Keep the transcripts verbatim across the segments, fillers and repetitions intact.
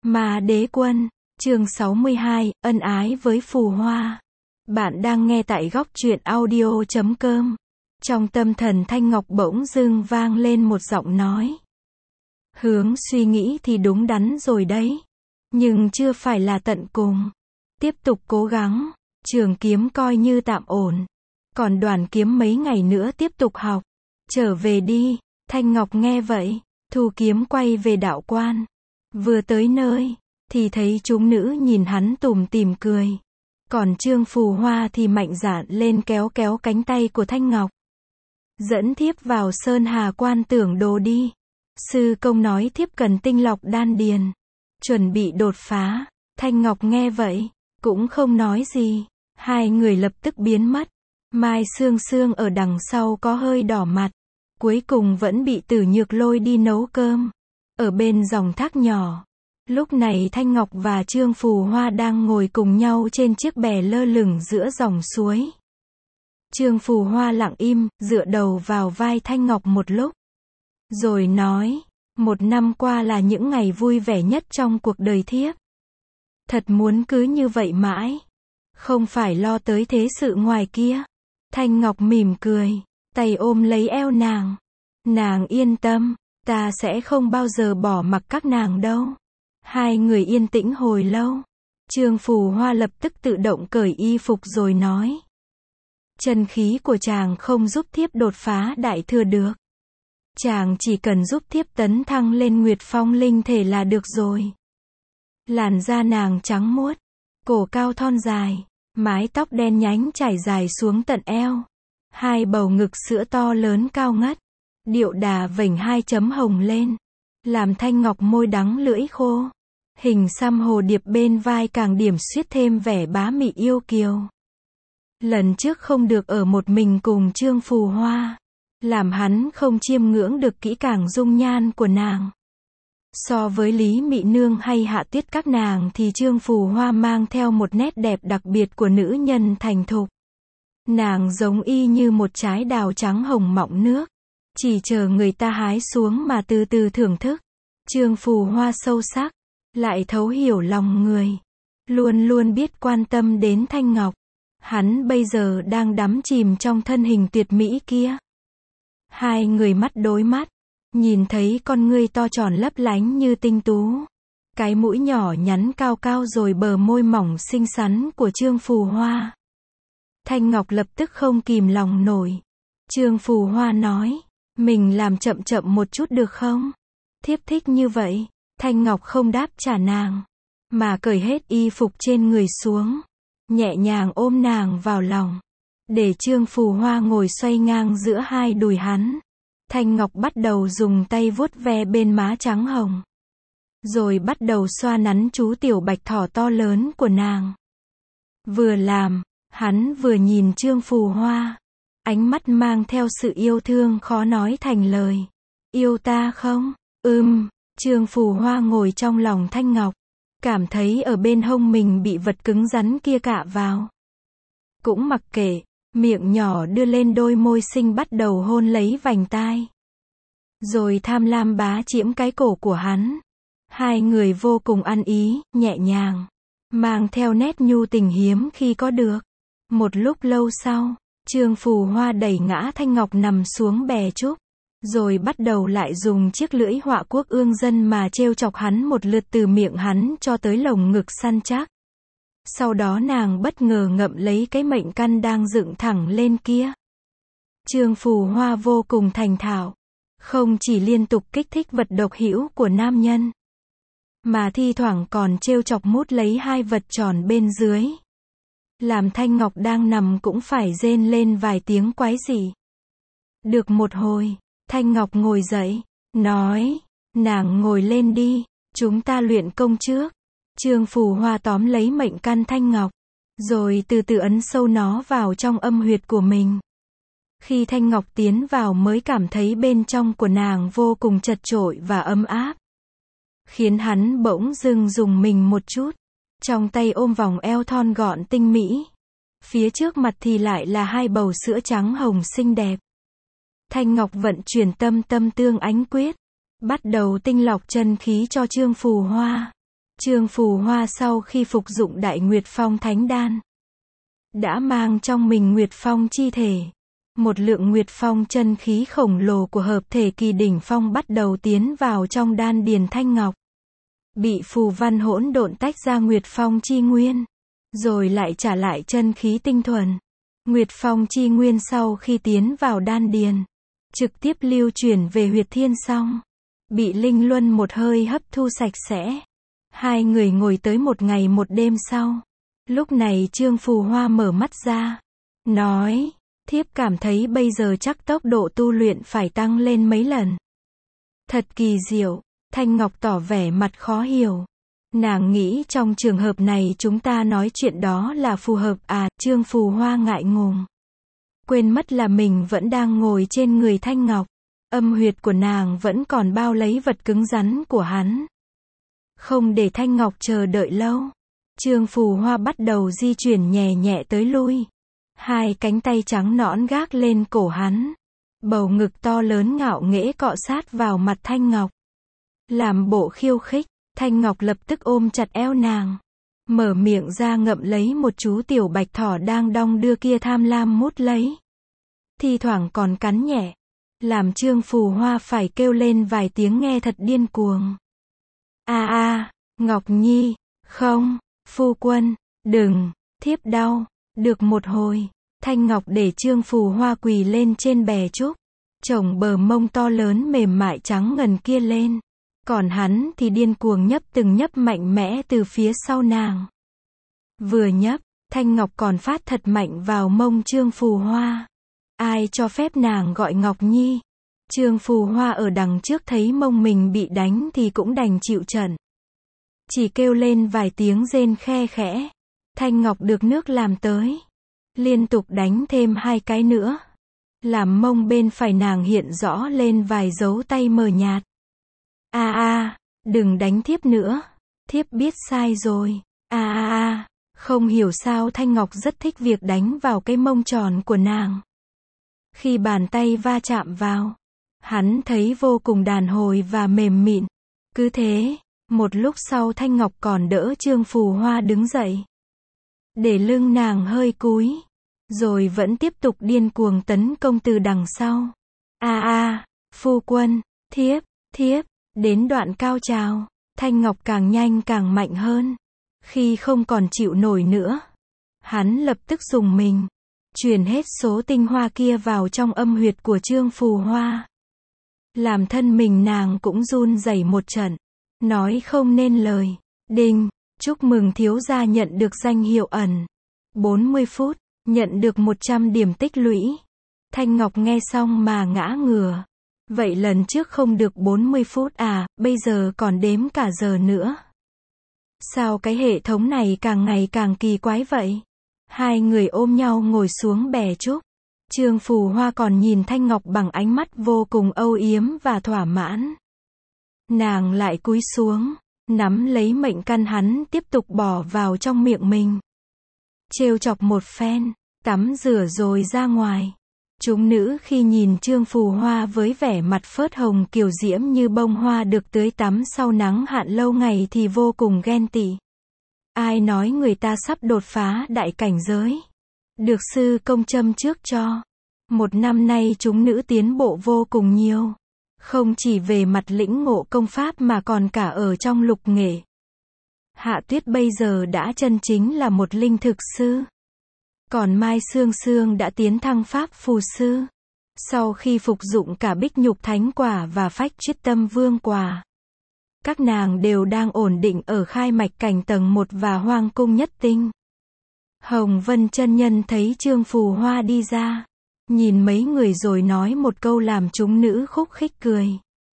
Ma Đế Quân, chương sáu mươi hai, ân ái với phù hoa. Bạn đang nghe tại góc truyện audio chấm com. Trong tâm thần Thanh Ngọc bỗng dưng vang lên một giọng nói. Hướng suy nghĩ thì đúng đắn rồi đấy. Nhưng chưa phải là tận cùng. Tiếp tục cố gắng, trường kiếm coi như tạm ổn. Còn đoàn kiếm mấy ngày nữa tiếp tục học. Trở về đi. Thanh Ngọc nghe vậy, thu kiếm quay về đạo quan. Vừa tới nơi, thì thấy chúng nữ nhìn hắn tủm tỉm cười. Còn Trương Phù Hoa thì mạnh dạn lên kéo kéo cánh tay của Thanh Ngọc. Dẫn thiếp vào Sơn Hà Quan tưởng đồ đi. Sư công nói thiếp cần tinh lọc đan điền. Chuẩn bị đột phá. Thanh Ngọc nghe vậy, cũng không nói gì. Hai người lập tức biến mất. Mai Sương Sương ở đằng sau có hơi đỏ mặt. Cuối cùng vẫn bị Tử Nhược lôi đi nấu cơm. Ở bên dòng thác nhỏ. Lúc này Thanh Ngọc và Trương Phù Hoa đang ngồi cùng nhau trên chiếc bè lơ lửng giữa dòng suối. Trương Phù Hoa lặng im, dựa đầu vào vai Thanh Ngọc một lúc. Rồi nói, một năm qua là những ngày vui vẻ nhất trong cuộc đời thiếp. Thật muốn cứ như vậy mãi. Không phải lo tới thế sự ngoài kia. Thanh Ngọc mỉm cười, tay ôm lấy eo nàng. Nàng yên tâm, ta sẽ không bao giờ bỏ mặc các nàng đâu. Hai người yên tĩnh hồi lâu. Trương Phù Hoa lập tức tự động cởi y phục rồi nói. Chân khí của chàng không giúp thiếp đột phá đại thừa được. Chàng chỉ cần giúp thiếp tấn thăng lên Nguyệt Phong linh thể là được rồi. Làn da nàng trắng muốt, cổ cao thon dài, mái tóc đen nhánh trải dài xuống tận eo. Hai bầu ngực sữa to lớn cao ngất, điệu đà vểnh hai chấm hồng lên, làm Thanh Ngọc môi đắng lưỡi khô. Hình xăm hồ điệp bên vai càng điểm xuyết thêm vẻ bá mị yêu kiều. Lần trước không được ở một mình cùng Trương Phù Hoa, làm hắn không chiêm ngưỡng được kỹ càng dung nhan của nàng. So với Lý Mị Nương hay Hạ Tuyết các nàng thì Trương Phù Hoa mang theo một nét đẹp đặc biệt của nữ nhân thành thục. Nàng giống y như một trái đào trắng hồng mọng nước, chỉ chờ người ta hái xuống mà từ từ thưởng thức. Trương Phù Hoa sâu sắc, lại thấu hiểu lòng người, luôn luôn biết quan tâm đến Thanh Ngọc. Hắn bây giờ đang đắm chìm trong thân hình tuyệt mỹ kia. Hai người mắt đối mắt, nhìn thấy con ngươi to tròn lấp lánh như tinh tú. Cái mũi nhỏ nhắn cao cao rồi bờ môi mỏng xinh xắn của Trương Phù Hoa. Thanh Ngọc lập tức không kìm lòng nổi. Trương Phù Hoa nói, mình làm chậm chậm một chút được không? Thiếp thích như vậy. Thanh Ngọc không đáp trả nàng, mà cởi hết y phục trên người xuống, nhẹ nhàng ôm nàng vào lòng, để Trương Phù Hoa ngồi xoay ngang giữa hai đùi hắn. Thanh Ngọc bắt đầu dùng tay vuốt ve bên má trắng hồng, rồi bắt đầu xoa nắn chú tiểu bạch thỏ to lớn của nàng. Vừa làm, hắn vừa nhìn Trương Phù Hoa, ánh mắt mang theo sự yêu thương khó nói thành lời. Yêu ta không? Ừm. Trương Phù Hoa ngồi trong lòng Thanh Ngọc, cảm thấy ở bên hông mình bị vật cứng rắn kia cạ vào. Cũng mặc kệ, miệng nhỏ đưa lên đôi môi xinh bắt đầu hôn lấy vành tai. Rồi tham lam bá chiếm cái cổ của hắn. Hai người vô cùng ăn ý, nhẹ nhàng, mang theo nét nhu tình hiếm khi có được. Một lúc lâu sau, Trương Phù Hoa đẩy ngã Thanh Ngọc nằm xuống bè trúc. Rồi bắt đầu lại dùng chiếc lưỡi họa quốc ương dân mà trêu chọc hắn một lượt từ miệng hắn cho tới lồng ngực săn chắc. Sau đó nàng bất ngờ ngậm lấy cái mệnh căn đang dựng thẳng lên kia. Trương Phù Hoa vô cùng thành thạo, không chỉ liên tục kích thích vật độc hữu của nam nhân, mà thi thoảng còn trêu chọc mút lấy hai vật tròn bên dưới. Làm Thanh Ngọc đang nằm cũng phải rên lên vài tiếng quái dị. Được một hồi, Thanh Ngọc ngồi dậy, nói, nàng ngồi lên đi, chúng ta luyện công trước. Trương Phù Hoa tóm lấy mệnh căn Thanh Ngọc, rồi từ từ ấn sâu nó vào trong âm huyệt của mình. Khi Thanh Ngọc tiến vào mới cảm thấy bên trong của nàng vô cùng chật chội và ấm áp. Khiến hắn bỗng dưng dùng mình một chút, trong tay ôm vòng eo thon gọn tinh mỹ. Phía trước mặt thì lại là hai bầu sữa trắng hồng xinh đẹp. Thanh Ngọc vận chuyển tâm tâm tương ánh quyết, bắt đầu tinh lọc chân khí cho Trương Phù Hoa. Trương Phù Hoa sau khi phục dụng Đại Nguyệt Phong Thánh Đan, đã mang trong mình Nguyệt Phong chi thể. Một lượng Nguyệt Phong chân khí khổng lồ của hợp thể kỳ đỉnh phong bắt đầu tiến vào trong đan điền Thanh Ngọc. Bị phù văn hỗn độn tách ra Nguyệt Phong chi nguyên, rồi lại trả lại chân khí tinh thuần. Nguyệt Phong chi nguyên sau khi tiến vào đan điền, trực tiếp lưu chuyển về huyệt thiên song, bị Linh Luân một hơi hấp thu sạch sẽ. Hai người ngồi tới một ngày một đêm sau. Lúc này Trương Phù Hoa mở mắt ra, nói, thiếp cảm thấy bây giờ chắc tốc độ tu luyện phải tăng lên mấy lần. Thật kỳ diệu. Thanh Ngọc tỏ vẻ mặt khó hiểu. Nàng nghĩ trong trường hợp này chúng ta nói chuyện đó là phù hợp à, Trương Phù Hoa ngại ngùng. Quên mất là mình vẫn đang ngồi trên người Thanh Ngọc. Âm huyệt của nàng vẫn còn bao lấy vật cứng rắn của hắn. Không để Thanh Ngọc chờ đợi lâu. Trương Phù Hoa bắt đầu di chuyển nhẹ nhẹ tới lui. Hai cánh tay trắng nõn gác lên cổ hắn. Bầu ngực to lớn ngạo nghễ cọ sát vào mặt Thanh Ngọc. Làm bộ khiêu khích, Thanh Ngọc lập tức ôm chặt eo nàng. Mở miệng ra ngậm lấy một chú tiểu bạch thỏ đang đong đưa kia tham lam mút lấy. Thi thoảng còn cắn nhẹ. Làm Trương Phù Hoa phải kêu lên vài tiếng nghe thật điên cuồng. A a, Ngọc Nhi, không, phu quân, đừng, thiếp đau. Được một hồi, Thanh Ngọc để Trương Phù Hoa quỳ lên trên bè trúc, chồng bờ mông to lớn mềm mại trắng ngần kia lên. Còn hắn thì điên cuồng nhấp từng nhấp mạnh mẽ từ phía sau nàng. Vừa nhấp, Thanh Ngọc còn phát thật mạnh vào mông Trương Phù Hoa. Ai cho phép nàng gọi Ngọc Nhi? Trương Phù Hoa ở đằng trước thấy mông mình bị đánh thì cũng đành chịu trận. Chỉ kêu lên vài tiếng rên khe khẽ. Thanh Ngọc được nước làm tới. Liên tục đánh thêm hai cái nữa. Làm mông bên phải nàng hiện rõ lên vài dấu tay mờ nhạt. A a, đừng đánh thiếp nữa. Thiếp biết sai rồi. A a a, không hiểu sao Thanh Ngọc rất thích việc đánh vào cái mông tròn của nàng. Khi bàn tay va chạm vào, hắn thấy vô cùng đàn hồi và mềm mịn. Cứ thế, một lúc sau Thanh Ngọc còn đỡ Trương Phù Hoa đứng dậy. Để lưng nàng hơi cúi, rồi vẫn tiếp tục điên cuồng tấn công từ đằng sau. A a, phu quân, thiếp, thiếp. Đến đoạn cao trào, Thanh Ngọc càng nhanh càng mạnh hơn. Khi không còn chịu nổi nữa, hắn lập tức dùng mình, truyền hết số tinh hoa kia vào trong âm huyệt của Trương Phù Hoa. Làm thân mình nàng cũng run rẩy một trận, nói không nên lời. Đinh, chúc mừng thiếu gia nhận được danh hiệu ẩn. bốn mươi phút, nhận được một trăm điểm tích lũy. Thanh Ngọc nghe xong mà ngã ngửa. Vậy lần trước không được bốn mươi phút à, bây giờ còn đếm cả giờ nữa. Sao cái hệ thống này càng ngày càng kỳ quái vậy? Hai người ôm nhau ngồi xuống bè trúc. Trương Phù Hoa còn nhìn Thanh Ngọc bằng ánh mắt vô cùng âu yếm và thỏa mãn. Nàng lại cúi xuống, nắm lấy mệnh căn hắn tiếp tục bỏ vào trong miệng mình. Trêu chọc một phen, tắm rửa rồi ra ngoài. Chúng nữ khi nhìn Trương Phù Hoa với vẻ mặt phớt hồng kiều diễm như bông hoa được tưới tắm sau nắng hạn lâu ngày thì vô cùng ghen tị. Ai nói người ta sắp đột phá đại cảnh giới? Được sư công châm trước cho. Một năm nay chúng nữ tiến bộ vô cùng nhiều. Không chỉ về mặt lĩnh ngộ công pháp mà còn cả ở trong lục nghệ. Hạ Tuyết bây giờ đã chân chính là một linh thực sư. Còn Mai Sương Sương đã tiến thăng pháp phù sư. Sau khi phục dụng cả Bích Nhục Thánh Quả và Phách Chiết Tâm Vương Quả, các nàng đều đang ổn định ở khai mạch cảnh tầng một và Hoang Cung Nhất Tinh. Hồng Vân chân nhân thấy Trương Phù Hoa đi ra, nhìn mấy người rồi nói một câu làm chúng nữ khúc khích cười.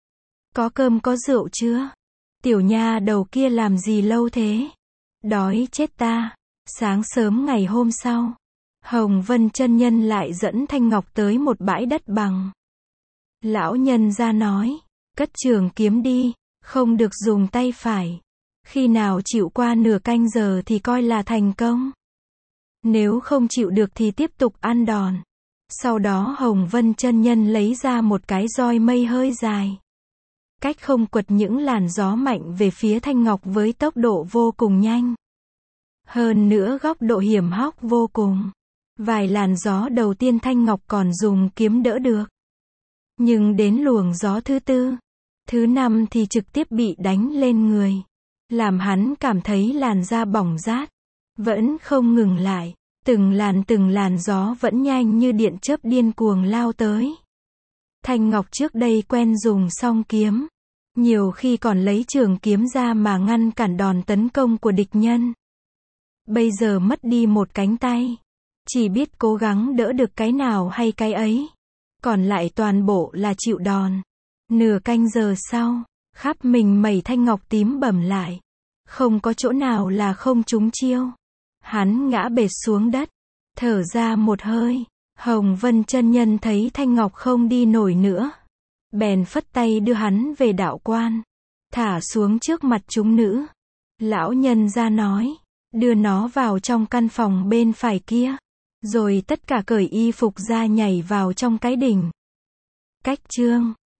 Có cơm có rượu chưa? Tiểu nha đầu kia làm gì lâu thế? Đói chết ta. Sáng sớm ngày hôm sau, Hồng Vân chân nhân lại dẫn Thanh Ngọc tới một bãi đất bằng. Lão nhân ra nói, cất trường kiếm đi, không được dùng tay phải. Khi nào chịu qua nửa canh giờ thì coi là thành công. Nếu không chịu được thì tiếp tục ăn đòn. Sau đó Hồng Vân chân nhân lấy ra một cái roi mây hơi dài. cách không quật những làn gió mạnh về phía Thanh Ngọc với tốc độ vô cùng nhanh. Hơn nữa góc độ hiểm hóc vô cùng. Vài làn gió đầu tiên Thanh Ngọc còn dùng kiếm đỡ được. Nhưng đến luồng gió thứ tư, thứ năm thì trực tiếp bị đánh lên người. Làm hắn cảm thấy làn da bỏng rát. Vẫn không ngừng lại. Từng làn từng làn gió vẫn nhanh như điện chớp điên cuồng lao tới. Thanh Ngọc trước đây quen dùng song kiếm. Nhiều khi còn lấy trường kiếm ra mà ngăn cản đòn tấn công của địch nhân. Bây giờ mất đi một cánh tay. Chỉ biết cố gắng đỡ được cái nào hay cái ấy. Còn lại toàn bộ là chịu đòn. Nửa canh giờ sau, khắp mình mẩy Thanh Ngọc tím bầm lại. Không có chỗ nào là không trúng chiêu. Hắn ngã bệt xuống đất. Thở ra một hơi. Hồng Vân chân nhân thấy Thanh Ngọc không đi nổi nữa. Bèn phất tay đưa hắn về đạo quan. Thả xuống trước mặt chúng nữ. Lão nhân ra nói. Đưa nó vào trong căn phòng bên phải kia. Rồi tất cả cởi y phục ra nhảy vào trong cái đỉnh. Cách chương